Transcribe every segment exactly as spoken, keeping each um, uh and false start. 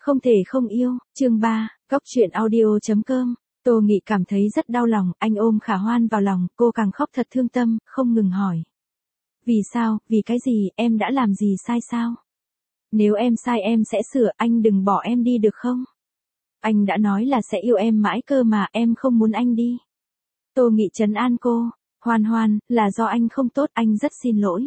Không thể không yêu, chương ba, Cóc truyện audio chấm com. Tô Nghị cảm thấy rất đau lòng, anh ôm Khả Hoan vào lòng, cô càng khóc thật thương tâm, không ngừng hỏi. Vì sao, vì cái gì, em đã làm gì sai sao? Nếu em sai em sẽ sửa, anh đừng bỏ em đi được không? Anh đã nói là sẽ yêu em mãi cơ mà, em không muốn anh đi. Tô Nghị trấn an cô, Hoan Hoan, là do anh không tốt, anh rất xin lỗi.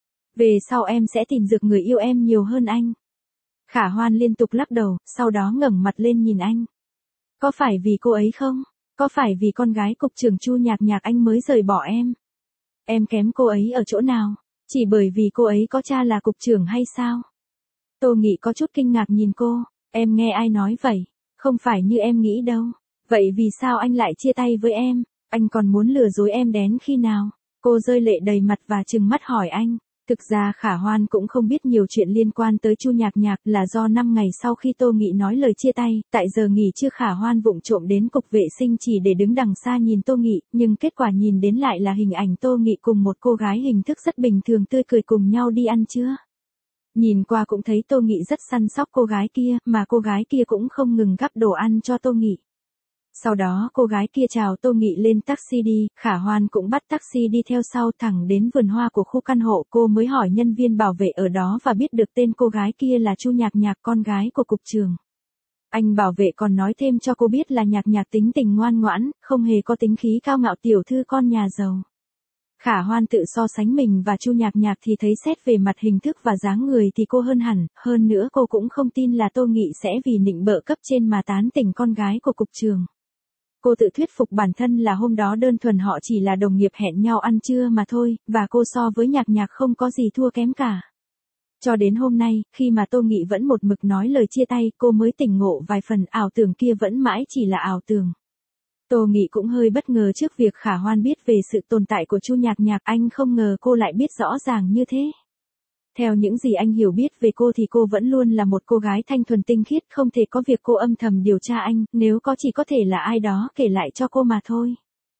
Về sau em sẽ tìm được người yêu em nhiều hơn anh. Khả Hoan liên tục lắc đầu, sau đó ngẩng mặt lên nhìn anh. Có phải vì cô ấy không? Có phải vì con gái cục trưởng Chu Nhạc Nhạc anh mới rời bỏ em? Em kém cô ấy ở chỗ nào? Chỉ bởi vì cô ấy có cha là cục trưởng hay sao? Tô Nghị có chút kinh ngạc nhìn cô, em nghe ai nói vậy? Không phải như em nghĩ đâu. Vậy vì sao anh lại chia tay với em? Anh còn muốn lừa dối em đến khi nào? Cô rơi lệ đầy mặt và trừng mắt hỏi anh. Thực ra Khả Hoan cũng không biết nhiều chuyện liên quan tới Chu Nhạc Nhạc, là do năm ngày sau khi Tô Nghị nói lời chia tay, tại giờ nghỉ trưa Khả Hoan vụng trộm đến cục vệ sinh chỉ để đứng đằng xa nhìn Tô Nghị, nhưng kết quả nhìn đến lại là hình ảnh Tô Nghị cùng một cô gái hình thức rất bình thường tươi cười cùng nhau đi ăn trưa. Nhìn qua cũng thấy Tô Nghị rất săn sóc cô gái kia, mà cô gái kia cũng không ngừng gắp đồ ăn cho Tô Nghị. Sau đó cô gái kia chào Tô Nghị lên taxi đi, Khả Hoan cũng bắt taxi đi theo sau thẳng đến vườn hoa của khu căn hộ, cô mới hỏi nhân viên bảo vệ ở đó và biết được tên cô gái kia là Chu Nhạc Nhạc, con gái của cục trưởng. Anh bảo vệ còn nói thêm cho cô biết là Nhạc Nhạc tính tình ngoan ngoãn, không hề có tính khí cao ngạo tiểu thư con nhà giàu. Khả Hoan tự so sánh mình và Chu Nhạc Nhạc thì thấy xét về mặt hình thức và dáng người thì cô hơn hẳn, hơn nữa cô cũng không tin là Tô Nghị sẽ vì nịnh bợ cấp trên mà tán tỉnh con gái của cục trưởng. Cô tự thuyết phục bản thân là hôm đó đơn thuần họ chỉ là đồng nghiệp hẹn nhau ăn trưa mà thôi, và cô so với Nhạc Nhạc không có gì thua kém cả. Cho đến hôm nay, khi mà Tô Nghị vẫn một mực nói lời chia tay, cô mới tỉnh ngộ vài phần, ảo tưởng kia vẫn mãi chỉ là ảo tưởng. Tô Nghị cũng hơi bất ngờ trước việc Khả Hoan biết về sự tồn tại của Chu Nhạc Nhạc, anh không ngờ cô lại biết rõ ràng như thế. Theo những gì anh hiểu biết về cô thì cô vẫn luôn là một cô gái thanh thuần tinh khiết, không thể có việc cô âm thầm điều tra anh, nếu có chỉ có thể là ai đó kể lại cho cô mà thôi.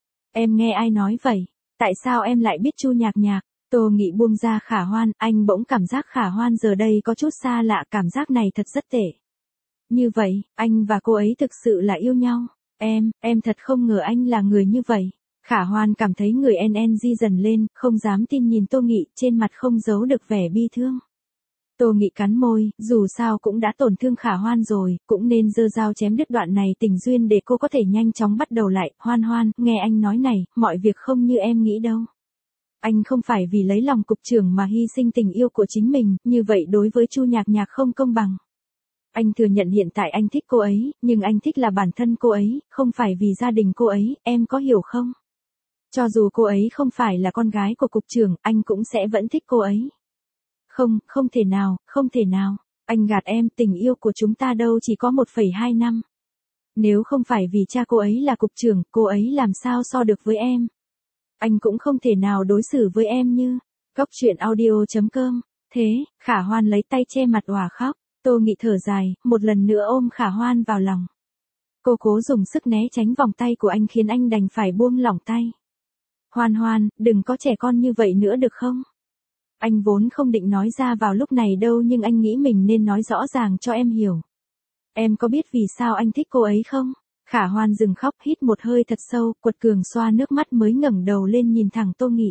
Em nghe ai nói vậy? Tại sao em lại biết Chu Nhạc Nhạc? Tô Nghị buông ra Khả Hoan, anh bỗng cảm giác Khả Hoan giờ đây có chút xa lạ, cảm giác này thật rất tệ. Như vậy, anh và cô ấy thực sự là yêu nhau. Em, em thật không ngờ anh là người như vậy. Khả Hoan cảm thấy người en en di dần lên, không dám tin nhìn Tô Nghị, trên mặt không giấu được vẻ bi thương. Tô Nghị cắn môi, dù sao cũng đã tổn thương Khả Hoan rồi, cũng nên giơ dao chém đứt đoạn này tình duyên để cô có thể nhanh chóng bắt đầu lại. Hoan Hoan, nghe anh nói này, mọi việc không như em nghĩ đâu. Anh không phải vì lấy lòng cục trưởng mà hy sinh tình yêu của chính mình, như vậy đối với Chu Nhạc Nhạc không công bằng. Anh thừa nhận hiện tại anh thích cô ấy, nhưng anh thích là bản thân cô ấy, không phải vì gia đình cô ấy, em có hiểu không? Cho dù cô ấy không phải là con gái của cục trưởng, anh cũng sẽ vẫn thích cô ấy. Không, không thể nào, không thể nào. Anh gạt em, tình yêu của chúng ta đâu chỉ có một phẩy hai năm. Nếu không phải vì cha cô ấy là cục trưởng, cô ấy làm sao so được với em? Anh cũng không thể nào đối xử với em như. Cóc truyện audio chấm com. Thế, Khả Hoan lấy tay che mặt òa khóc. Tô Nghị thở dài, một lần nữa ôm Khả Hoan vào lòng. Cô cố dùng sức né tránh vòng tay của anh khiến anh đành phải buông lỏng tay. Hoan Hoan, đừng có trẻ con như vậy nữa được không? Anh vốn không định nói ra vào lúc này đâu, nhưng anh nghĩ mình nên nói rõ ràng cho em hiểu. Em có biết vì sao anh thích cô ấy không? Khả Hoan dừng khóc, hít một hơi thật sâu, quật cường xoa nước mắt mới ngẩng đầu lên nhìn thẳng Tô Nghị.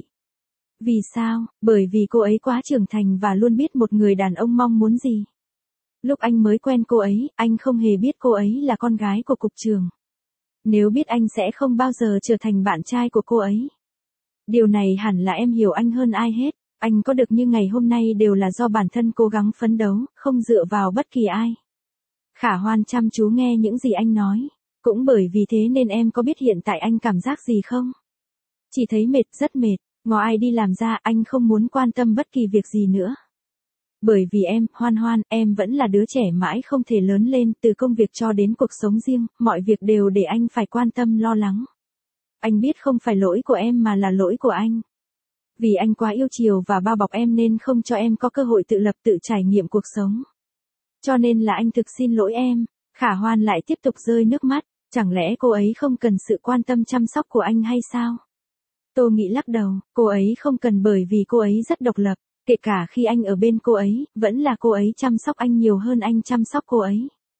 Vì sao? Bởi vì cô ấy quá trưởng thành và luôn biết một người đàn ông mong muốn gì. Lúc anh mới quen cô ấy, anh không hề biết cô ấy là con gái của cục trưởng. Nếu biết anh sẽ không bao giờ trở thành bạn trai của cô ấy. Điều này hẳn là em hiểu anh hơn ai hết. Anh có được như ngày hôm nay đều là do bản thân cố gắng phấn đấu, không dựa vào bất kỳ ai. Khả Hoan chăm chú nghe những gì anh nói. Cũng bởi vì thế nên em có biết hiện tại anh cảm giác gì không? Chỉ thấy mệt, rất mệt. Ngó ai đi làm ra, anh không muốn quan tâm bất kỳ việc gì nữa. Bởi vì em, Hoan Hoan, em vẫn là đứa trẻ mãi không thể lớn lên, từ công việc cho đến cuộc sống riêng, mọi việc đều để anh phải quan tâm lo lắng. Anh biết không phải lỗi của em mà là lỗi của anh. Vì anh quá yêu chiều và bao bọc em nên không cho em có cơ hội tự lập tự trải nghiệm cuộc sống. Cho nên là anh thực xin lỗi em. Khả Hoan lại tiếp tục rơi nước mắt, chẳng lẽ cô ấy không cần sự quan tâm chăm sóc của anh hay sao? Tô Nghị lắc đầu, cô ấy không cần bởi vì cô ấy rất độc lập. Kể cả khi anh ở bên cô ấy, vẫn là cô ấy chăm sóc anh nhiều hơn anh chăm sóc cô ấy.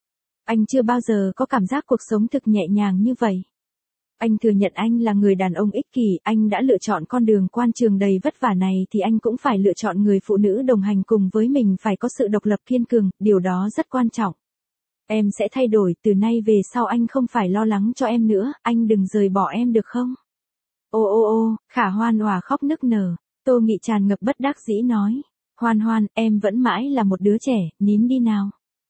Anh chưa bao giờ có cảm giác cuộc sống thực nhẹ nhàng như vậy. Anh thừa nhận anh là người đàn ông ích kỷ, anh đã lựa chọn con đường quan trường đầy vất vả này thì anh cũng phải lựa chọn người phụ nữ đồng hành cùng với mình phải có sự độc lập kiên cường, điều đó rất quan trọng. Em sẽ thay đổi, từ nay về sau anh không phải lo lắng cho em nữa, anh đừng rời bỏ em được không? Ô ô ô, Khả Hoan òa khóc nức nở, Tô Nghị tràn ngập bất đắc dĩ nói. Hoan Hoan, em vẫn mãi là một đứa trẻ, nín đi nào.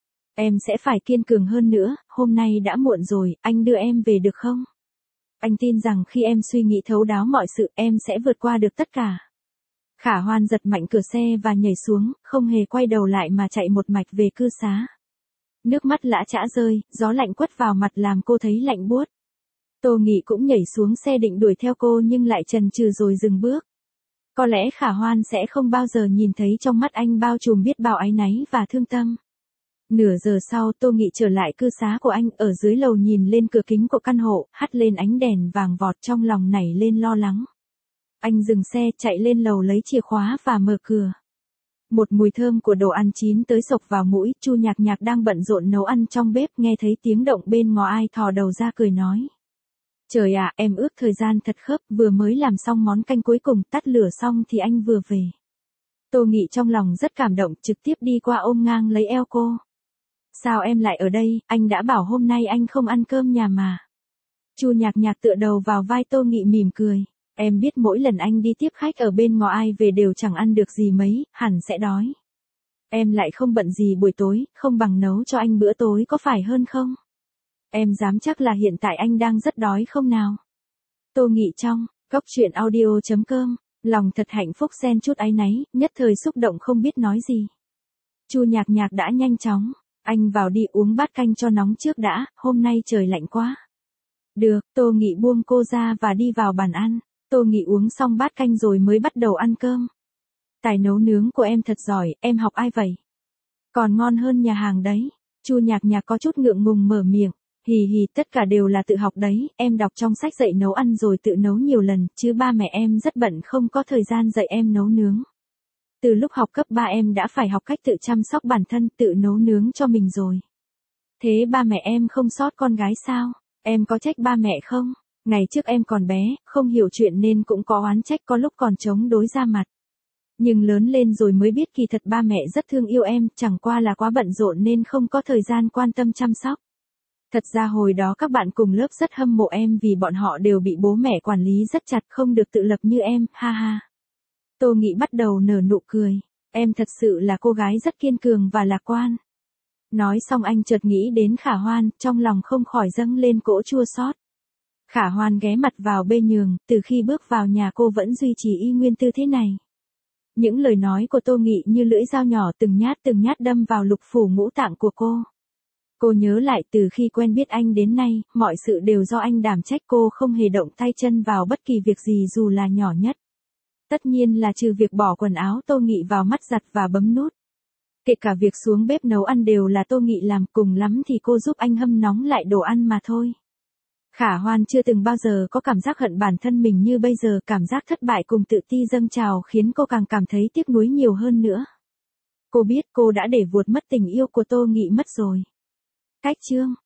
Em sẽ phải kiên cường hơn nữa, hôm nay đã muộn rồi, anh đưa em về được không? Anh tin rằng khi em suy nghĩ thấu đáo mọi sự, em sẽ vượt qua được tất cả. Khả Hoan giật mạnh cửa xe và nhảy xuống, không hề quay đầu lại mà chạy một mạch về cư xá. Nước mắt lã chã rơi, gió lạnh quất vào mặt làm cô thấy lạnh buốt. Tô Nghị cũng nhảy xuống xe định đuổi theo cô nhưng lại chần chừ rồi dừng bước. Có lẽ Khả Hoan sẽ không bao giờ nhìn thấy trong mắt anh bao trùm biết bao áy náy và thương tâm. Nửa giờ sau Tô Nghị trở lại cư xá của anh, ở dưới lầu nhìn lên cửa kính của căn hộ, hắt lên ánh đèn vàng vọt, trong lòng nảy lên lo lắng. Anh dừng xe, chạy lên lầu lấy chìa khóa và mở cửa. Một mùi thơm của đồ ăn chín tới sộc vào mũi, Chu Nhạc Nhạc đang bận rộn nấu ăn trong bếp, nghe thấy tiếng động bên ngoài ai thò đầu ra cười nói. Trời ạ, em ước thời gian thật khớp, vừa mới làm xong món canh cuối cùng, tắt lửa xong thì anh vừa về. Tô Nghị trong lòng rất cảm động, trực tiếp đi qua ôm ngang lấy eo cô. Sao em lại ở đây, anh đã bảo hôm nay anh không ăn cơm nhà mà. Chu Nhạc Nhạc tựa đầu vào vai Tô Nghị mỉm cười. Em biết mỗi lần anh đi tiếp khách ở bên ngoài ai về đều chẳng ăn được gì mấy, hẳn sẽ đói. Em lại không bận gì buổi tối, không bằng nấu cho anh bữa tối có phải hơn không? Em dám chắc là hiện tại anh đang rất đói không nào? Tô Nghị trong, góc truyện audio chấm com, lòng thật hạnh phúc xen chút áy náy, nhất thời xúc động không biết nói gì. Chu Nhạc Nhạc đã nhanh chóng, anh vào đi uống bát canh cho nóng trước đã, hôm nay trời lạnh quá. Được, Tô Nghị buông cô ra và đi vào bàn ăn. Tô Nghị uống xong bát canh rồi mới bắt đầu ăn cơm. Tài nấu nướng của em thật giỏi, em học ai vậy? Còn ngon hơn nhà hàng đấy. Chu Nhạc Nhạc có chút ngượng ngùng mở miệng. Hì hì, tất cả đều là tự học đấy, em đọc trong sách dạy nấu ăn rồi tự nấu nhiều lần, chứ ba mẹ em rất bận không có thời gian dạy em nấu nướng. Từ lúc học cấp ba em đã phải học cách tự chăm sóc bản thân, tự nấu nướng cho mình rồi. Thế ba mẹ em không sót con gái sao? Em có trách ba mẹ không? Ngày trước em còn bé, không hiểu chuyện nên cũng có oán trách, có lúc còn chống đối ra mặt. Nhưng lớn lên rồi mới biết kỳ thật ba mẹ rất thương yêu em, chẳng qua là quá bận rộn nên không có thời gian quan tâm chăm sóc. Thật ra hồi đó các bạn cùng lớp rất hâm mộ em vì bọn họ đều bị bố mẹ quản lý rất chặt, không được tự lập như em, ha ha. Tô Nghị bắt đầu nở nụ cười. Em thật sự là cô gái rất kiên cường và lạc quan. Nói xong anh chợt nghĩ đến Khả Hoan, trong lòng không khỏi dâng lên cỗ chua xót. Khả Hoan ghé mặt vào bên giường, từ khi bước vào nhà cô vẫn duy trì y nguyên tư thế này. Những lời nói của Tô Nghị như lưỡi dao nhỏ từng nhát từng nhát đâm vào lục phủ ngũ tạng của cô. Cô nhớ lại từ khi quen biết anh đến nay, mọi sự đều do anh đảm trách, cô không hề động tay chân vào bất kỳ việc gì dù là nhỏ nhất. Tất nhiên là trừ việc bỏ quần áo Tô Nghị vào mắt giặt và bấm nút. Kể cả việc xuống bếp nấu ăn đều là Tô Nghị làm, cùng lắm thì cô giúp anh hâm nóng lại đồ ăn mà thôi. Khả Hoan chưa từng bao giờ có cảm giác hận bản thân mình như bây giờ, cảm giác thất bại cùng tự ti dâng trào khiến cô càng cảm thấy tiếc nuối nhiều hơn nữa. Cô biết cô đã để vuột mất tình yêu của Tô Nghị mất rồi. Cách chương